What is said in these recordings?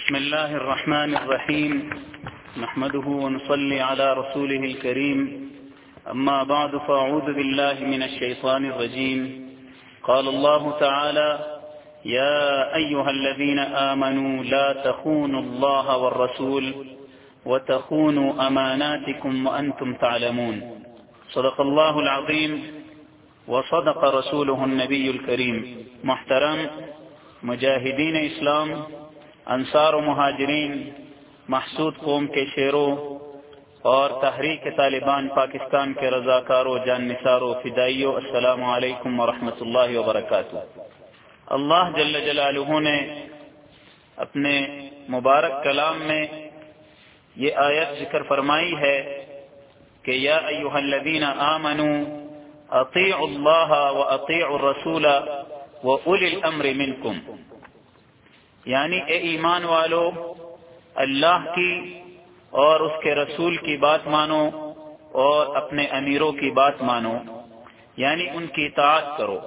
بسم الله الرحمن الرحيم نحمده ونصلي على رسوله الكريم أما بعد فأعوذ بالله من الشيطان الرجيم قال الله تعالى يا أيها الذين آمنوا لا تخونوا الله والرسول وتخونوا أماناتكم وأنتم تعلمون صدق الله العظيم وصدق رسوله النبي الكريم. محترم مجاہدین اسلام، انصار و مہاجرین، محسود قوم کے شیروں اور تحریک طالبان پاکستان کے رضاکاروں، جان نثاروں، فدائیوں، السلام علیکم ورحمۃ اللہ وبرکاتہ. اللہ جل جلالہ نے اپنے مبارک کلام میں یہ آیت ذکر فرمائی ہے کہ یا ایھا الذین آمنوا اطیعوا اللہ واطیعوا الرسول وَأُولِي الْأَمْرِ مِنْكُمْ، یعنی اے ایمان والو، اللہ کی اور اس کے رسول کی بات مانو اور اپنے امیروں کی بات مانو، یعنی ان کی اطاعت کرو.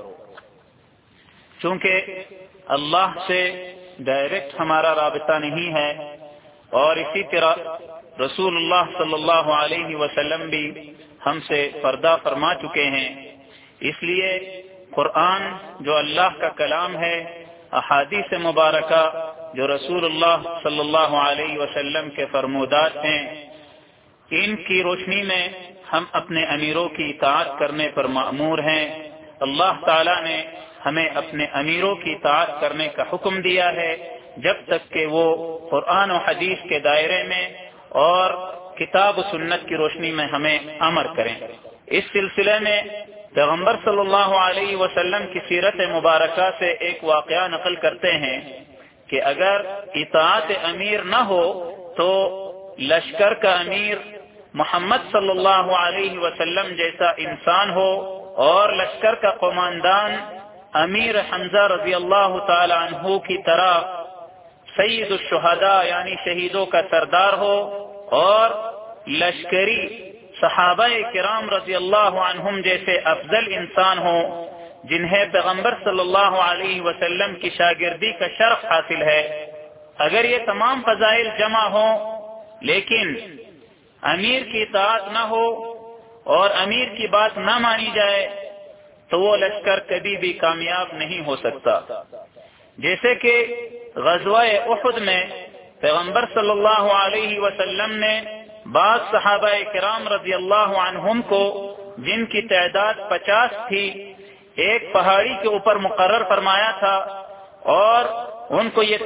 چونکہ اللہ سے ڈائریکٹ ہمارا رابطہ نہیں ہے اور اسی طرح رسول اللہ صلی اللہ علیہ وسلم بھی ہم سے پردہ فرما چکے ہیں، اس لیے قرآن جو اللہ کا کلام ہے، احادیث مبارکہ جو رسول اللہ صلی اللہ علیہ وسلم کے فرمودات ہیں، ان کی روشنی میں ہم اپنے امیروں کی اطاعت کرنے پر مأمور ہیں. اللہ تعالیٰ نے ہمیں اپنے امیروں کی اطاعت کرنے کا حکم دیا ہے جب تک کہ وہ قرآن و حدیث کے دائرے میں اور کتاب و سنت کی روشنی میں ہمیں امر کریں. اس سلسلے میں پیغمبر صلی اللہ علیہ وسلم کی سیرت مبارکہ سے ایک واقعہ نقل کرتے ہیں کہ اگر اطاعت امیر نہ ہو تو لشکر کا امیر محمد صلی اللہ علیہ وسلم جیسا انسان ہو اور لشکر کا قماندان امیر حمزہ رضی اللہ تعالی عنہ کی طرح سید الشہداء یعنی شہیدوں کا سردار ہو، اور لشکری صحابہ کرام رضی اللہ عنہم جیسے افضل انسان ہوں جنہیں پیغمبر صلی اللہ علیہ وسلم کی شاگردی کا شرف حاصل ہے. اگر یہ تمام فضائل جمع ہوں لیکن امیر کی اطاعت نہ ہو اور امیر کی بات نہ مانی جائے تو وہ لشکر کبھی بھی کامیاب نہیں ہو سکتا. جیسے کہ غزوہ احد میں پیغمبر صلی اللہ علیہ وسلم نے بعض صحابہ کرام رضی اللہ عنہم کو، جن کی تعداد 50 تھی، ایک پہاڑی کے اوپر مقرر فرمایا تھا اور ان کو یہ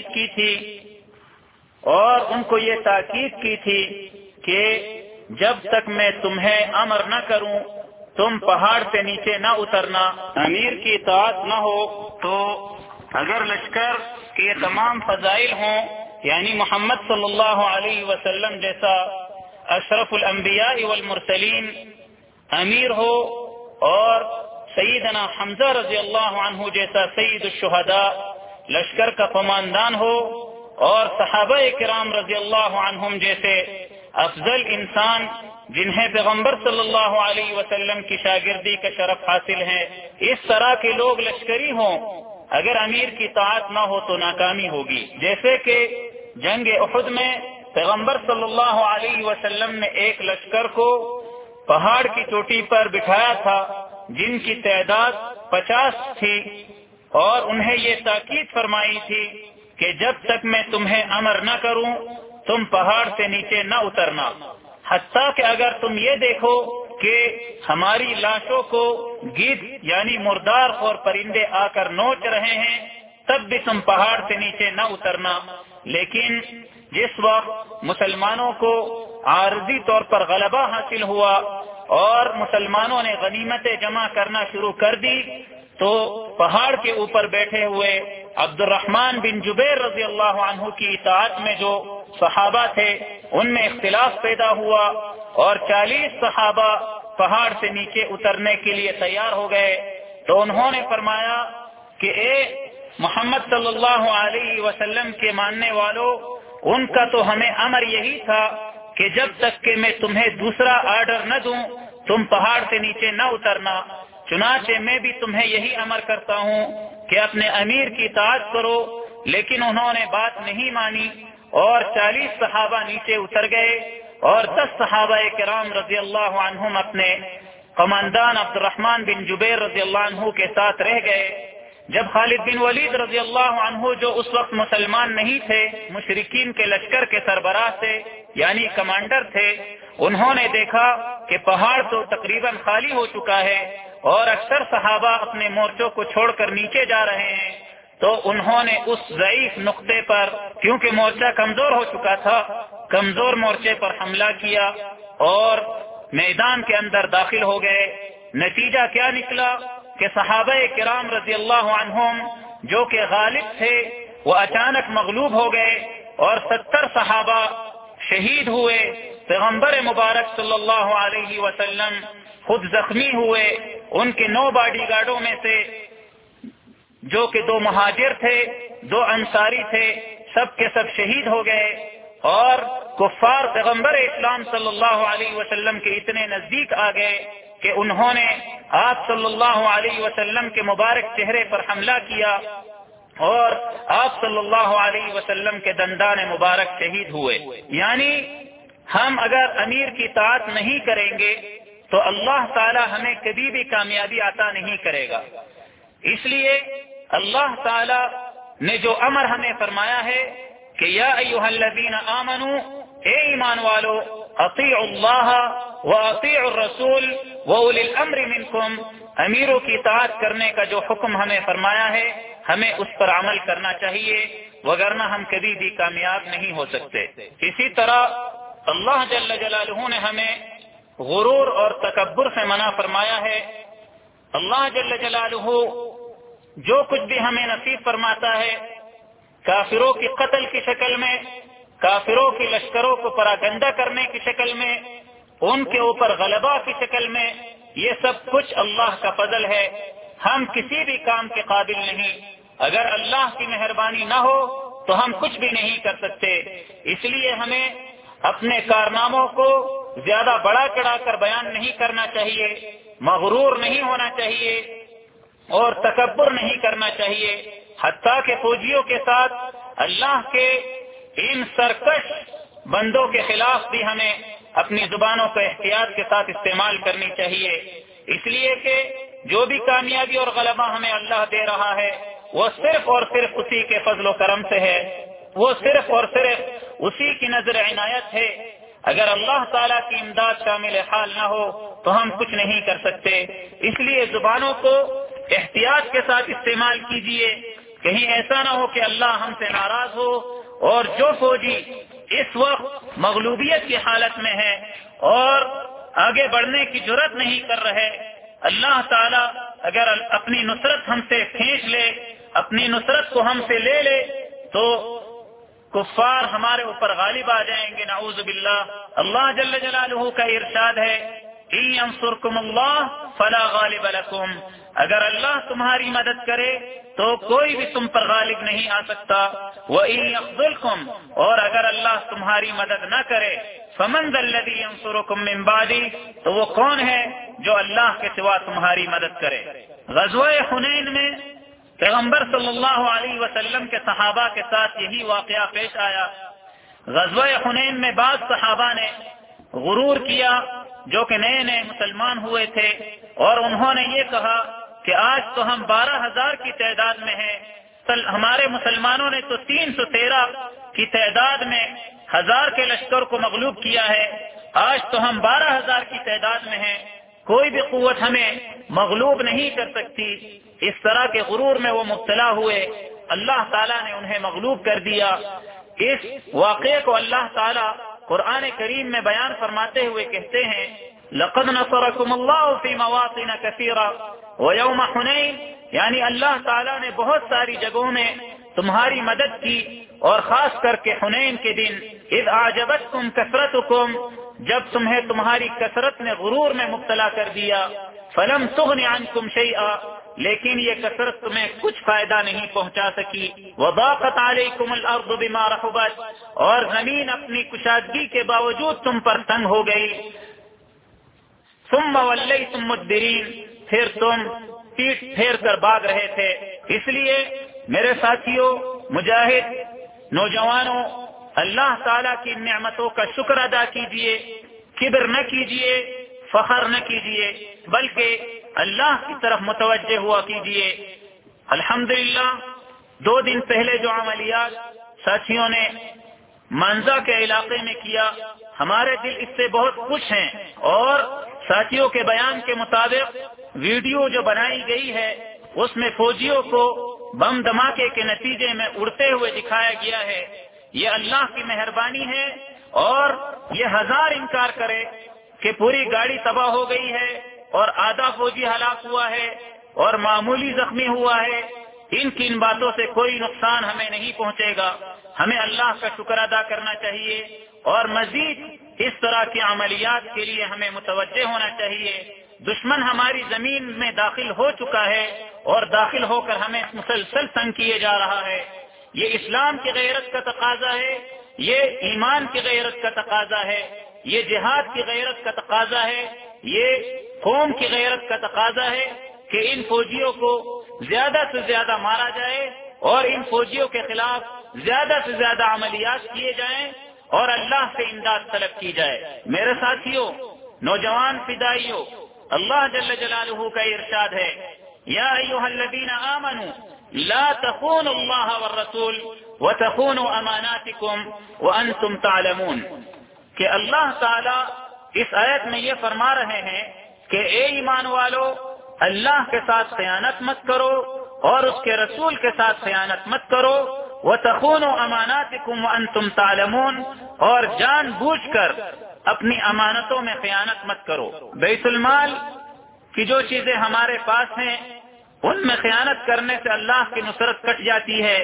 تاکید کی تھی کہ جب تک میں تمہیں امر نہ کروں تم پہاڑ سے نیچے نہ اترنا. امیر کی اطاعت نہ ہو تو اگر لشکر کے یہ تمام فضائل ہوں، یعنی محمد صلی اللہ علیہ وسلم جیسا اشرف الانبیاء والمرسلین امیر ہو اور سیدنا حمزہ رضی اللہ عنہ جیسا سید الشہداء لشکر کا قماندان ہو اور صحابہ کرام رضی اللہ عنہم جیسے افضل انسان جنہیں پیغمبر صلی اللہ علیہ وسلم کی شاگردی کا شرف حاصل ہے، اس طرح کے لوگ لشکری ہوں، اگر امیر کی اطاعت نہ ہو تو ناکامی ہوگی. جیسے کہ جنگ احد میں پیغمبر صلی اللہ علیہ وسلم نے ایک لشکر کو پہاڑ کی چوٹی پر بٹھایا تھا جن کی تعداد 50 تھی، اور انہیں یہ تاکید فرمائی تھی کہ جب تک میں تمہیں امر نہ کروں تم پہاڑ سے نیچے نہ اترنا، حتیٰ کہ اگر تم یہ دیکھو کہ ہماری لاشوں کو گدھ یعنی مردار اور پرندے آ کر نوچ رہے ہیں تب بھی تم پہاڑ سے نیچے نہ اترنا. لیکن جس وقت مسلمانوں کو عارضی طور پر غلبہ حاصل ہوا اور مسلمانوں نے غنیمتیں جمع کرنا شروع کر دی تو پہاڑ کے اوپر بیٹھے ہوئے عبد الرحمن بن جبیر رضی اللہ عنہ کی اطاعت میں جو صحابہ تھے ان میں اختلاف پیدا ہوا اور 40 صحابہ پہاڑ سے نیچے اترنے کے لیے تیار ہو گئے. تو انہوں نے فرمایا کہ اے محمد صلی اللہ علیہ وسلم کے ماننے والوں، ان کا تو ہمیں امر یہی تھا کہ جب تک کہ میں تمہیں دوسرا آرڈر نہ دوں تم پہاڑ سے نیچے نہ اترنا. چنانچہ میں بھی تمہیں یہی امر کرتا ہوں کہ اپنے امیر کی اطاعت کرو لیکن انہوں نے بات نہیں مانی اور 40 صحابہ نیچے اتر گئے اور 10 صحابہ کرام رضی اللہ عنہم اپنے قماندان عبد الرحمن بن جبیر رضی اللہ عنہ کے ساتھ رہ گئے۔ جب خالد بن ولید رضی اللہ عنہ جو اس وقت مسلمان نہیں تھے، مشرکین کے لشکر کے سربراہ تھے یعنی کمانڈر تھے، انہوں نے دیکھا کہ پہاڑ تو تقریباً خالی ہو چکا ہے اور اکثر صحابہ اپنے مورچوں کو چھوڑ کر نیچے جا رہے ہیں، تو انہوں نے اس ضعیف نقطے پر، کیونکہ مورچہ کمزور ہو چکا تھا، کمزور مورچے پر حملہ کیا اور میدان کے اندر داخل ہو گئے۔ نتیجہ کیا نکلا کہ صحابہ کرام رضی اللہ عنہم جو کہ غالب تھے وہ اچانک مغلوب ہو گئے اور 70 صحابہ شہید ہوئے۔ پیغمبر مبارک صلی اللہ علیہ وسلم خود زخمی ہوئے، ان کے 9 باڈی گارڈوں میں سے جو کہ 2 مہاجر تھے 2 انصاری تھے، سب کے سب شہید ہو گئے اور کفار پیغمبر اسلام صلی اللہ علیہ وسلم کے اتنے نزدیک آ گئے کہ انہوں نے آپ صلی اللہ علیہ وسلم کے مبارک چہرے پر حملہ کیا اور آپ صلی اللہ علیہ وسلم کے دندان مبارک شہید ہوئے۔ یعنی ہم اگر امیر کی اطاعت نہیں کریں گے تو اللہ تعالی ہمیں کبھی بھی کامیابی عطا نہیں کرے گا۔ اس لیے اللہ تعالی نے جو امر ہمیں فرمایا ہے کہ یا ایھا الذین آمنوا، اے ایمان والو، اطیعوا اللہ واطیعوا الرسول واولی الامر منکم، امیروں کی اطاعت کرنے کا جو حکم ہمیں فرمایا ہے ہمیں اس پر عمل کرنا چاہیے، وگرنہ ہم کبھی بھی کامیاب نہیں ہو سکتے۔ اسی طرح اللہ جل جلالہ نے ہمیں غرور اور تکبر سے منع فرمایا ہے۔ اللہ جل جلالہ جو کچھ بھی ہمیں نصیب فرماتا ہے، کافروں کی قتل کی شکل میں، کافروں کی لشکروں کو پراگندہ کرنے کی شکل میں، ان کے اوپر غلبہ کی شکل میں، یہ سب کچھ اللہ کا فضل ہے۔ ہم کسی بھی کام کے قابل نہیں، اگر اللہ کی مہربانی نہ ہو تو ہم کچھ بھی نہیں کر سکتے۔ اس لیے ہمیں اپنے کارناموں کو زیادہ بڑا چڑھا کر بیان نہیں کرنا چاہیے، مغرور نہیں ہونا چاہیے اور تکبر نہیں کرنا چاہیے، حتیٰ کہ فوجیوں کے ساتھ اللہ کے ان سرکش بندوں کے خلاف بھی ہمیں اپنی زبانوں کو احتیاط کے ساتھ استعمال کرنی چاہیے، اس لیے کہ جو بھی کامیابی اور غلبہ ہمیں اللہ دے رہا ہے وہ صرف اور صرف اسی کے فضل و کرم سے ہے، وہ صرف اور صرف اسی کی نظر عنایت ہے۔ اگر اللہ تعالیٰ کی امداد شامل حال نہ ہو تو ہم کچھ نہیں کر سکتے۔ اس لیے زبانوں کو احتیاط کے ساتھ استعمال کیجیے، کہیں ایسا نہ ہو کہ اللہ ہم سے ناراض ہو اور جو فوجی اس وقت مغلوبیت کی حالت میں ہے اور آگے بڑھنے کی جرات نہیں کر رہے، اللہ تعالیٰ اگر اپنی نصرت ہم سے کھینچ لے، اپنی نصرت کو ہم سے لے لے تو کفار ہمارے اوپر غالب آ جائیں گے، نعوذ باللہ۔ اللہ جل جلالہ کا ارشاد ہے ان ینصرکم اللہ فلا غالب لکم، اگر اللہ تمہاری مدد کرے تو کوئی بھی تم پر غالب نہیں آ سکتا، وَإِن يَخْذُلْكُمْ، اور اگر اللہ تمہاری مدد نہ کرے فَمَنْ ذَا الَّذِي يَنصُرُكُم مِّن بَعْدِهِ، تو وہ کون ہے جو اللہ کے سوا تمہاری مدد کرے۔ غزوہ حنین میں پیغمبر صلی اللہ علیہ وسلم کے صحابہ کے ساتھ یہی واقعہ پیش آیا۔ غزوہ حنین میں بعض صحابہ نے غرور کیا جو کہ نئے نئے مسلمان ہوئے تھے، اور انہوں نے یہ کہا کہ آج تو ہم 12,000 کی تعداد میں ہیں، ہمارے مسلمانوں نے تو 313 کی تعداد میں 1000 کے لشکر کو مغلوب کیا ہے، آج تو ہم 12,000 کی تعداد میں ہیں، کوئی بھی قوت ہمیں مغلوب نہیں کر سکتی۔ اس طرح کے غرور میں وہ مبتلا ہوئے، اللہ تعالیٰ نے انہیں مغلوب کر دیا۔ اس واقعے کو اللہ تعالیٰ قرآن کریم میں بیان فرماتے ہوئے کہتے ہیں لَقَدْ نَصَرَكُمُ اللَّهُ فِي مَوَاطِنَ كَثِيرَةٍ وَيَوْمَ حُنَيْنٍ، یعنی اللہ تعالیٰ نے بہت ساری جگہوں میں تمہاری مدد کی، اور خاص کر کے حنین کے دن اذ اعجبتکم کثرتکم، جب تمہیں تمہاری کثرت نے غرور میں مبتلا کر دیا، فلم تغن عنکم شیئا، لیکن یہ کثرت تمہیں کچھ فائدہ نہیں پہنچا سکی، وضاقت علیکم الارض بما رحبت، اور زمین اپنی کشادگی کے باوجود تم پر تنگ ہو گئی، ثم ولیتم مدبرین، پھر تم پیٹ پھیر کر بھاگ رہے تھے۔ اس لیے میرے ساتھیوں، مجاہد نوجوانوں، اللہ تعالیٰ کی نعمتوں کا شکر ادا کیجیے، کبر نہ کیجیے، فخر نہ کیجیے، بلکہ اللہ کی طرف متوجہ ہوا کیجیے۔ الحمدللہ 2 دن پہلے جو عملیات ساتھیوں نے مانزا کے علاقے میں کیا، ہمارے دل اس سے بہت خوش ہیں، اور ساتھیوں کے بیان کے مطابق ویڈیو جو بنائی گئی ہے اس میں فوجیوں کو بم دھماکے کے نتیجے میں اڑتے ہوئے دکھایا گیا ہے۔ یہ اللہ کی مہربانی ہے، اور یہ 1000 انکار کرے کہ پوری گاڑی تباہ ہو گئی ہے اور آدھا فوجی ہلاک ہوا ہے اور معمولی زخمی ہوا ہے، ان باتوں سے کوئی نقصان ہمیں نہیں پہنچے گا۔ ہمیں اللہ کا شکر ادا کرنا چاہیے، اور مزید اس طرح کی عملیات کے لیے ہمیں متوجہ ہونا چاہیے۔ دشمن ہماری زمین میں داخل ہو چکا ہے، اور داخل ہو کر ہمیں مسلسل تنگ کیے جا رہا ہے۔ یہ اسلام کی غیرت کا تقاضا ہے، یہ ایمان کی غیرت کا تقاضا ہے، یہ جہاد کی غیرت کا تقاضا ہے، یہ قوم کی غیرت کا تقاضا ہے کہ ان فوجیوں کو زیادہ سے زیادہ مارا جائے، اور ان فوجیوں کے خلاف زیادہ سے زیادہ عملیات کیے جائیں، اور اللہ سے امداد طلب کی جائے۔ میرے ساتھیوں، نوجوان فدائیوں، اللہ جل جلالہ کا ارشاد ہے، یا ایھا الذین آمنوا لا تخونوا اللہ والرسول وتخونوا اماناتکم وانتم تعلمون، کہ اللہ تعالی اس آیت میں یہ فرما رہے ہیں کہ اے ایمان والو، اللہ کے ساتھ خیانت مت کرو اور اس کے رسول کے ساتھ خیانت مت کرو، وتخونوا اماناتکم وانتم تعلمون، اور جان بوجھ کر اپنی امانتوں میں خیانت مت کرو۔ بیت المال کی جو چیزیں ہمارے پاس ہیں ان میں خیانت کرنے سے اللہ کی نصرت کٹ جاتی ہے،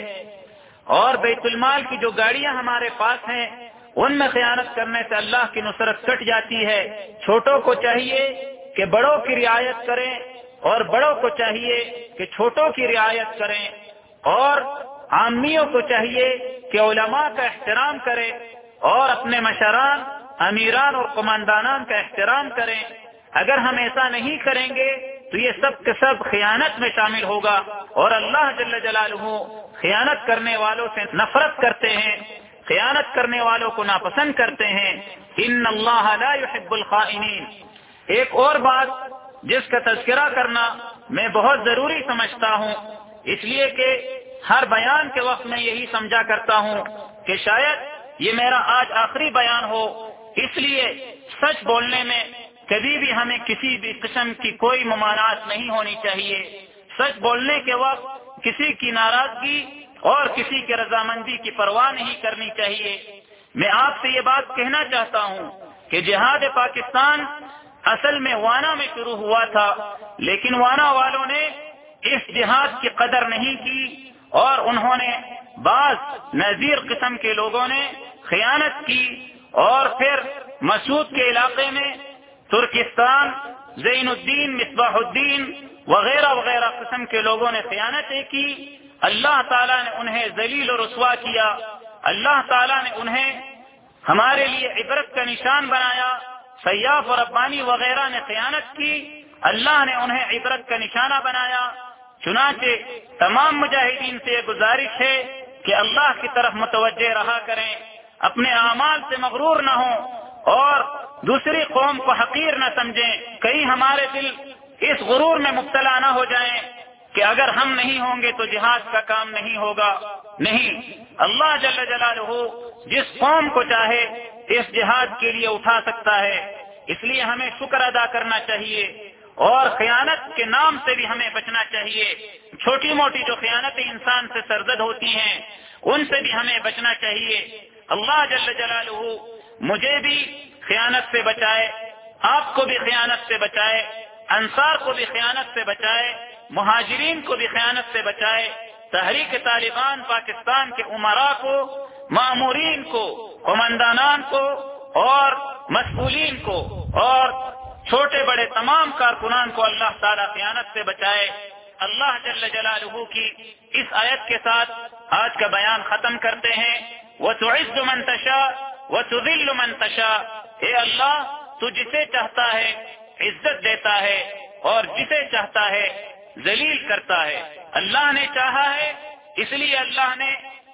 اور بیت المال کی جو گاڑیاں ہمارے پاس ہیں ان میں خیانت کرنے سے اللہ کی نصرت کٹ جاتی ہے۔ چھوٹوں کو چاہیے کہ بڑوں کی رعایت کریں، اور بڑوں کو چاہیے کہ چھوٹوں کی رعایت کریں، اور عامیوں کو چاہیے کہ علماء کا احترام کریں، اور اپنے مشران، امیران اور قماندانان کا احترام کریں۔ اگر ہم ایسا نہیں کریں گے تو یہ سب کے سب خیانت میں شامل ہوگا، اور اللہ جل جلالہ خیانت کرنے والوں سے نفرت کرتے ہیں، خیانت کرنے والوں کو ناپسند کرتے ہیں۔ ان اللہ لا يحب الخائنین۔ ایک اور بات جس کا تذکرہ کرنا میں بہت ضروری سمجھتا ہوں، اس لیے کہ ہر بیان کے وقت میں یہی سمجھا کرتا ہوں کہ شاید یہ میرا آج آخری بیان ہو، اس لیے سچ بولنے میں کبھی بھی ہمیں کسی بھی قسم کی کوئی ممانعت نہیں ہونی چاہیے۔ سچ بولنے کے وقت کسی کی ناراضگی اور کسی کی رضامندی کی پرواہ نہیں کرنی چاہیے۔ میں آپ سے یہ بات کہنا چاہتا ہوں کہ جہاد پاکستان اصل میں وانا میں شروع ہوا تھا، لیکن وانا والوں نے اس جہاد کی قدر نہیں کی، اور انہوں نے بعض نذیر قسم کے لوگوں نے خیانت کی، اور پھر مسعود کے علاقے میں ترکستان، زین الدین، مصباح الدین وغیرہ وغیرہ قسم کے لوگوں نے خیانتیں کی۔ اللہ تعالیٰ نے انہیں ذلیل و رسوا کیا، اللہ تعالیٰ نے انہیں ہمارے لیے عبرت کا نشان بنایا۔ سیاف اور ربانی وغیرہ نے خیانت کی، اللہ نے انہیں عبرت کا نشانہ بنایا۔ چنانچہ تمام مجاہدین سے یہ گزارش ہے کہ اللہ کی طرف متوجہ رہا کریں، اپنے اعمال سے مغرور نہ ہوں، اور دوسری قوم کو حقیر نہ سمجھیں۔ کہیں ہمارے دل اس غرور میں مبتلا نہ ہو جائیں کہ اگر ہم نہیں ہوں گے تو جہاد کا کام نہیں ہوگا۔ نہیں، اللہ جل جلالہ جس قوم کو چاہے اس جہاد کے لیے اٹھا سکتا ہے، اس لیے ہمیں شکر ادا کرنا چاہیے، اور خیانت کے نام سے بھی ہمیں بچنا چاہیے۔ چھوٹی موٹی جو خیانتیں انسان سے سرزد ہوتی ہیں ان سے بھی ہمیں بچنا چاہیے۔ اللہ جل جلالہ مجھے بھی خیانت سے بچائے، آپ کو بھی خیانت سے بچائے، انصار کو بھی خیانت سے بچائے، مہاجرین کو بھی خیانت سے بچائے، تحریک طالبان پاکستان کے امراء کو، مامورین کو، قماندانان کو اور مسئولین کو اور چھوٹے بڑے تمام کارکنان کو اللہ تعالیٰ خیانت سے بچائے۔ اللہ جل جلالہ کی اس آیت کے ساتھ آج کا بیان ختم کرتے ہیں۔ وَتُعِزُّ مَن تَشَاءُ وَتُذِلُّ مَن تَشَاءُ۔ اے اللہ، تو جسے چاہتا ہے عزت دیتا ہے اور جسے چاہتا ہے ذلیل کرتا ہے۔ اللہ نے چاہا ہے، اس لیے اللہ نے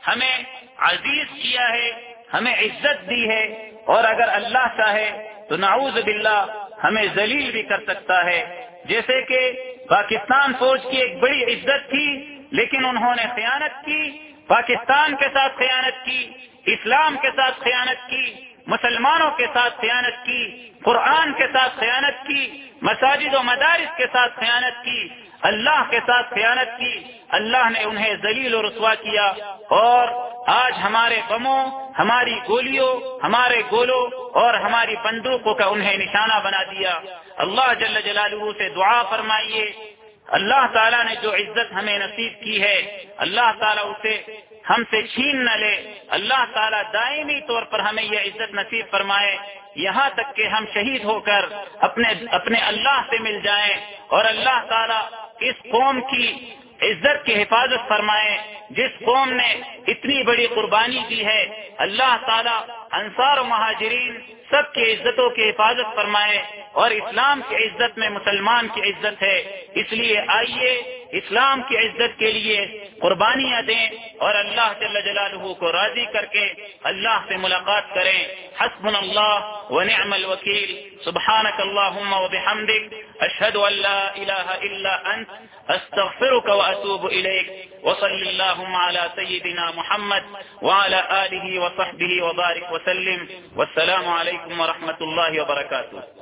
ہمیں عزیز کیا ہے، ہمیں عزت دی ہے، اور اگر اللہ چاہے تو نعوذ باللہ ہمیں ذلیل بھی کر سکتا ہے۔ جیسے کہ پاکستان فوج کی ایک بڑی عزت تھی، لیکن انہوں نے خیانت کی، پاکستان کے ساتھ خیانت کی، اسلام کے ساتھ خیانت کی، مسلمانوں کے ساتھ خیانت کی، قرآن کے ساتھ خیانت کی، مساجد و مدارس کے ساتھ خیانت کی، اللہ کے ساتھ خیانت کی۔ اللہ نے انہیں ذلیل و رسوا کیا، اور آج ہمارے بموں، ہماری گولیوں، ہمارے گولوں اور ہماری بندوقوں کا انہیں نشانہ بنا دیا۔ اللہ جل جلالہ سے دعا فرمائیے، اللہ تعالیٰ نے جو عزت ہمیں نصیب کی ہے، اللہ تعالیٰ اسے ہم سے چھین نہ لے۔ اللہ تعالیٰ دائمی طور پر ہمیں یہ عزت نصیب فرمائے، یہاں تک کہ ہم شہید ہو کر اپنے اللہ سے مل جائیں، اور اللہ تعالیٰ اس قوم کی عزت کی حفاظت فرمائے جس قوم نے اتنی بڑی قربانی دی ہے۔ اللہ تعالیٰ انصار و مہاجرین سب کی عزتوں کی حفاظت فرمائے، اور اسلام کی عزت میں مسلمان کی عزت ہے، اس لیے آئیے اسلام کی عزت کے لیے قربانیاں دیں، اور اللہ جل جلالہ کو راضی کر کے اللہ سے ملاقات کریں۔ حسبنا اللہ ونعم الوکیل، سبحانک اللہم وبحمدک، اشہد ان لا الہ الا انت، استغفرک واتوب الیک، وصلی اللہم علی سیدنا محمد وعلی آلہ وصحبہ وبارک وسلم، والسلام علیکم ورحمۃ اللہ وبرکاتہ۔